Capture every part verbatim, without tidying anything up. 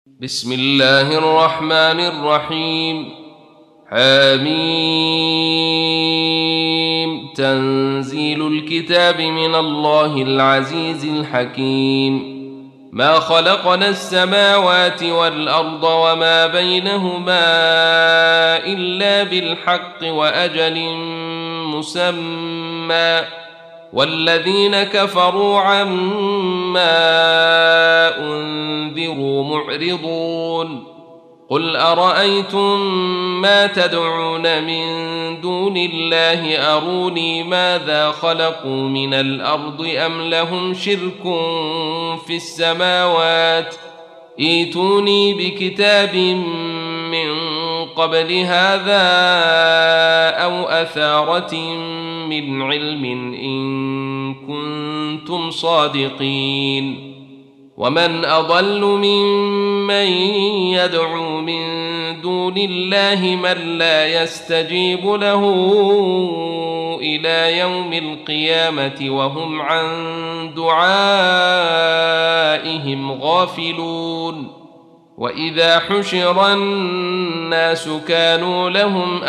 بسم الله الرحمن الرحيم. حميم. تنزيل الكتاب من الله العزيز الحكيم. ما خلقنا السماوات والأرض وما بينهما إلا بالحق وأجل مسمى، والذين كفروا عما أنذروا معرضون. قل أرأيتم ما تدعون من دون الله أروني ماذا خلقوا من الأرض أم لهم شرك في السماوات، ائتوني بكتاب من قبل هذا أو أثارة من علم إن كنتم صادقين. ومن أضل ممن يدعو من دون الله من لا يستجيب له إلى يوم القيامة وهم عن دعائهم غافلون. وإذا حشر الناس كانوا لهم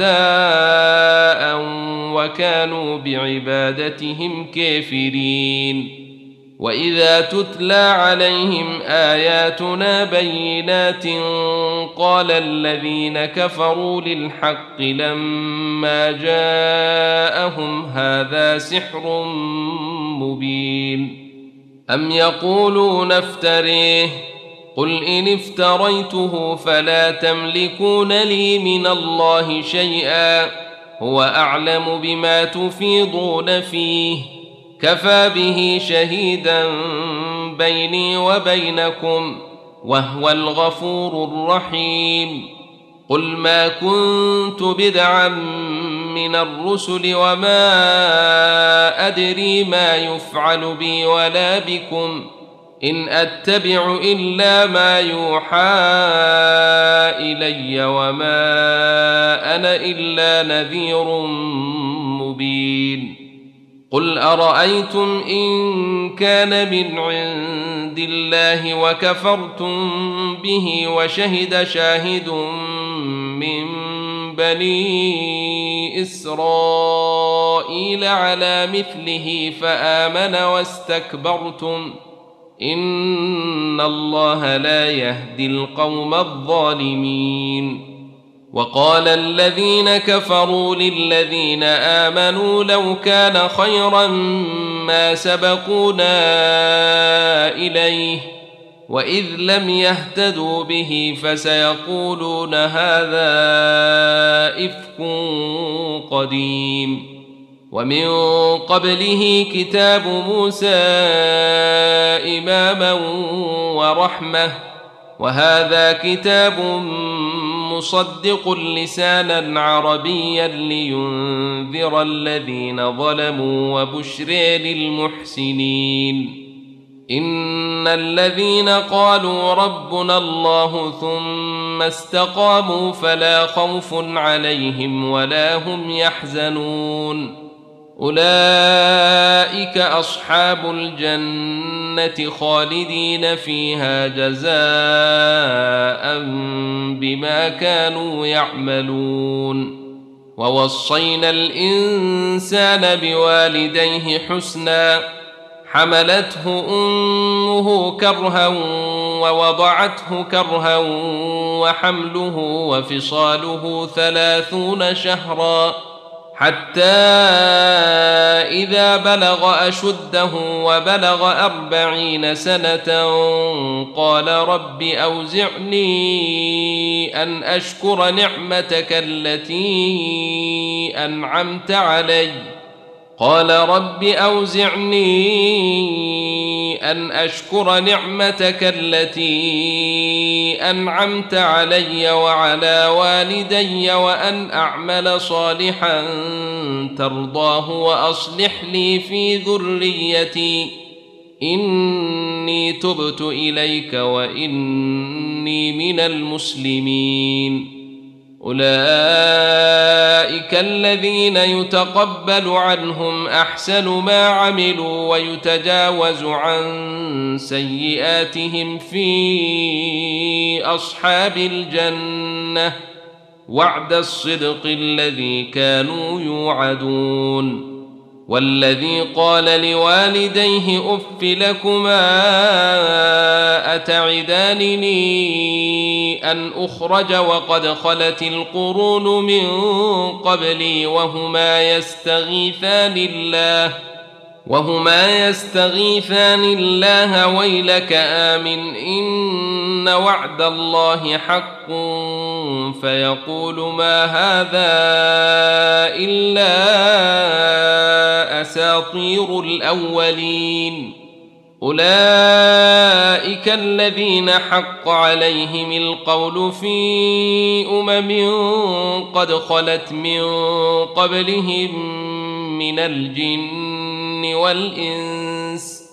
أعداء وكانوا بعبادتهم كافرين. وإذا تتلى عليهم آياتنا بينات قال الذين كفروا للحق لما جاءهم هذا سحر مبين. أم يقولون افتريه، قل إن افتريته فلا تملكون لي من الله شيئا، هو أعلم بما تفيضون فيه، كفى به شهيدا بيني وبينكم وهو الغفور الرحيم. قل ما كنت بدعا من الرسل وما أدري ما يفعل بي ولا بكم، إن أتبع إلا ما يوحى إلي وما أنا إلا نذير مبين. قل أرأيتم إن كان من عند الله وكفرتم به وشهد شاهد من بني إسرائيل على مثله فآمن واستكبرتم، إن الله لا يهدي القوم الظالمين. وقال الذين كفروا للذين آمنوا لو كان خيرا ما سبقونا إليه، وإذ لم يهتدوا به فسيقولون هذا إفك قديم. ومن قبله كتاب موسى إماما ورحمة، وهذا كتاب مصدق لسانا عربيا لينذر الذين ظلموا وبشر للمحسنين. إن الذين قالوا ربنا الله ثم استقاموا فلا خوف عليهم ولا هم يحزنون، أولئك أصحاب الجنة خالدين فيها جزاء بما كانوا يعملون. ووصينا الإنسان بوالديه حسنا، حملته أمه كرها ووضعته كرها وحمله وفصاله ثلاثون شهرا حتى إذا بلغ أشده وبلغ أربعين سنة قال رب أوزعني أن أشكر نعمتك التي أنعمت علي قال رب أوزعني أن أشكر نعمتك التي أنعمت علي وعلى والدي وأن أعمل صالحا ترضاه وأصلح لي في ذريتي إني تبت إليك وإني من المسلمين. أولئك الذين يتقبل عنهم أحسن ما عملوا ويتجاوز عن سيئاتهم في أصحاب الجنة وعد الصدق الذي كانوا يوعدون. والذي قال لوالديه أف لكما أتعدانني أن أخرج وقد خلت القرون من قبلي وهما يستغيثان الله وهما يستغيثان الله ويلك آمن إن وعد الله حق فيقول ما هذا إلا أساطير الأولين. أولئك الذين حق عليهم القول في أمم قد خلت من قبلهم من الجن والإنس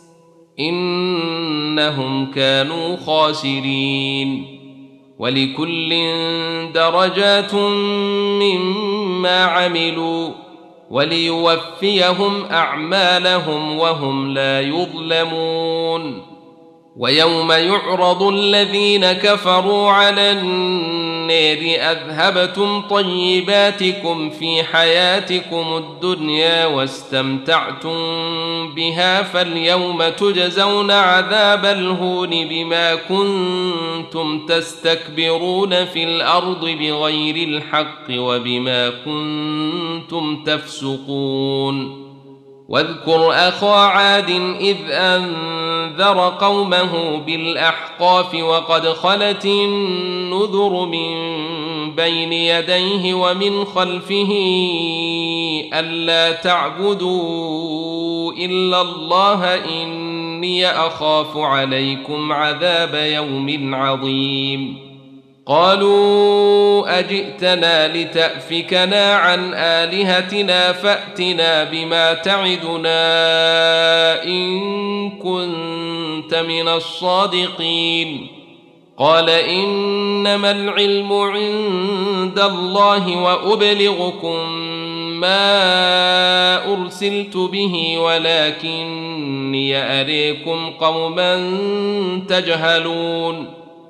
إنهم كانوا خاسرين. ولكل درجات مما عملوا وليوفيهم أعمالهم وهم لا يظلمون. ويوم يعرض الذين كفروا على النار أذهبتم طيباتكم في حياتكم الدنيا واستمتعتم بها فاليوم تجزون عذاب الهون بما كنتم تستكبرون في الأرض بغير الحق وبما كنتم تفسقون. واذكر أخا عاد إذ أنذر قومه بالأحقاف وقد خلت النذر من بين يديه ومن خلفه ألا تعبدوا إلا الله إني أخاف عليكم عذاب يوم عظيم. قالوا أجئتنا لتأفكنا عن آلهتنا فأتنا بما تعدنا إن كنت من الصادقين. قال إنما العلم عند الله وأبلغكم ما أرسلت به ولكني أريكم قوما تجهلون.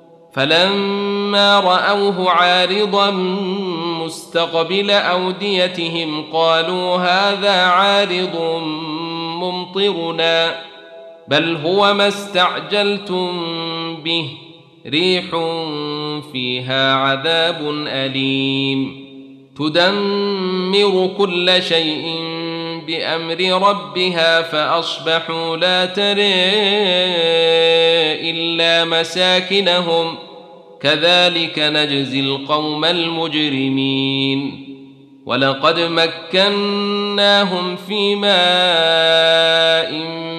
فلما رأوه عارضا مستقبل أوديتهم قالوا هذا عارض ممطرنا بل هو ما استعجلتم به ريح فيها عذاب أليم تدمر كل شيء بأمر ربها فأصبحوا لا ترى إلا مساكنهم كذلك نجزي القوم المجرمين. ولقد مكناهم في ماء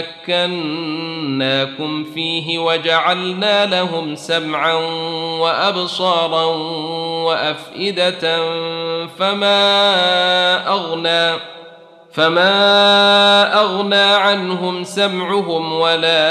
مكناكم فيه وجعلنا لهم سمعا وأبصارا وأفئدة فما أغنى فما أغنى عنهم سمعهم ولا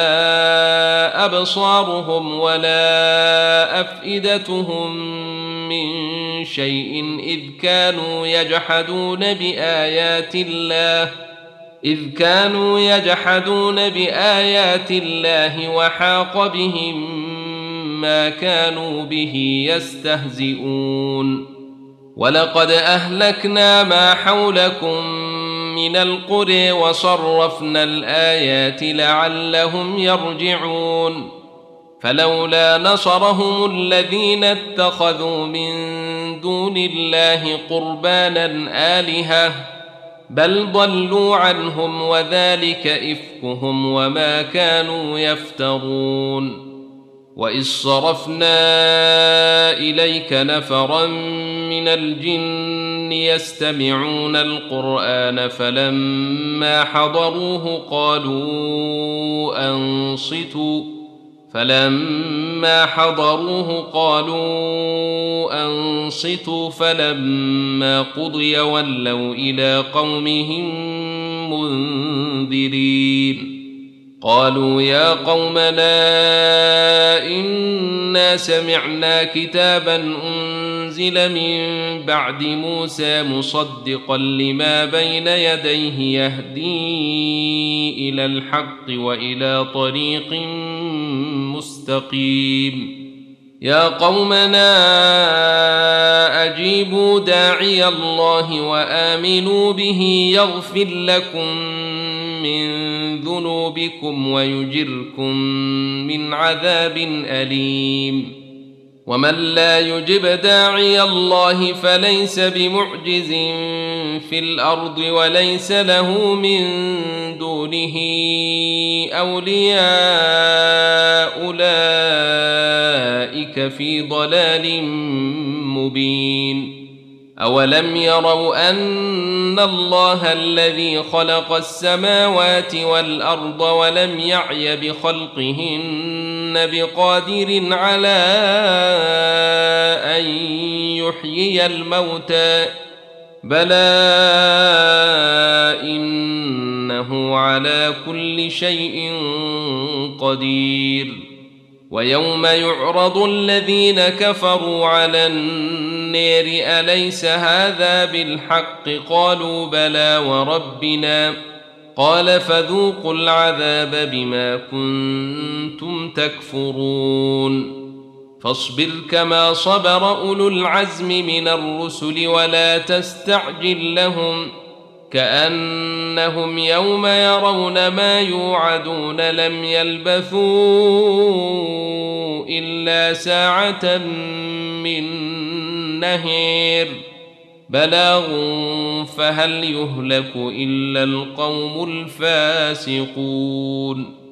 أبصارهم ولا أفئدتهم من شيء إذ كانوا يجحدون بآيات الله إذ كانوا يجحدون بآيات الله وحاق بهم ما كانوا به يستهزئون. ولقد أهلكنا ما حولكم من القرى وصرفنا الآيات لعلهم يرجعون. فلولا نصرهم الذين اتخذوا من دون الله قربانا آلهة بل ضلوا عنهم وذلك إفكهم وما كانوا يفترون. وإذ صرفنا إليك نفرا من الجن يستمعون القرآن فلما حضروه قالوا أنصتوا فلما حضروه قالوا أنصتوا فلما قضي ولوا إلى قومهم منذرين. قالوا يا قومنا إنا سمعنا كتابا أنزل من بعد موسى مصدقا لما بين يديه يهدي إلى الحق وإلى طريق مستقيم يا قومنا أجيبوا داعي الله وآمنوا به يغفر لكم من ذنوبكم ويجركم من عذاب أليم ومن لا يجب داعي الله فليس بمعجز في الأرض وليس له من دونه أولياء أولئك في ضلال مبين أولم يروا أن الله الذي خلق السماوات والأرض ولم يعي بخلقهن بقادر على أن يحيي الموتى بلى إنه على كل شيء قدير ويوم يعرض الذين كفروا على النار أليس هذا بالحق قالوا بلى وربنا قال فذوقوا العذاب بما كنتم تكفرون فاصبر كما صبر أولو العزم من الرسل ولا تستعجل لهم كأنهم يوم يرون ما يوعدون لم يلبثوا إلا ساعة من نهير بلاغ فهل يهلك إلا القوم الفاسقون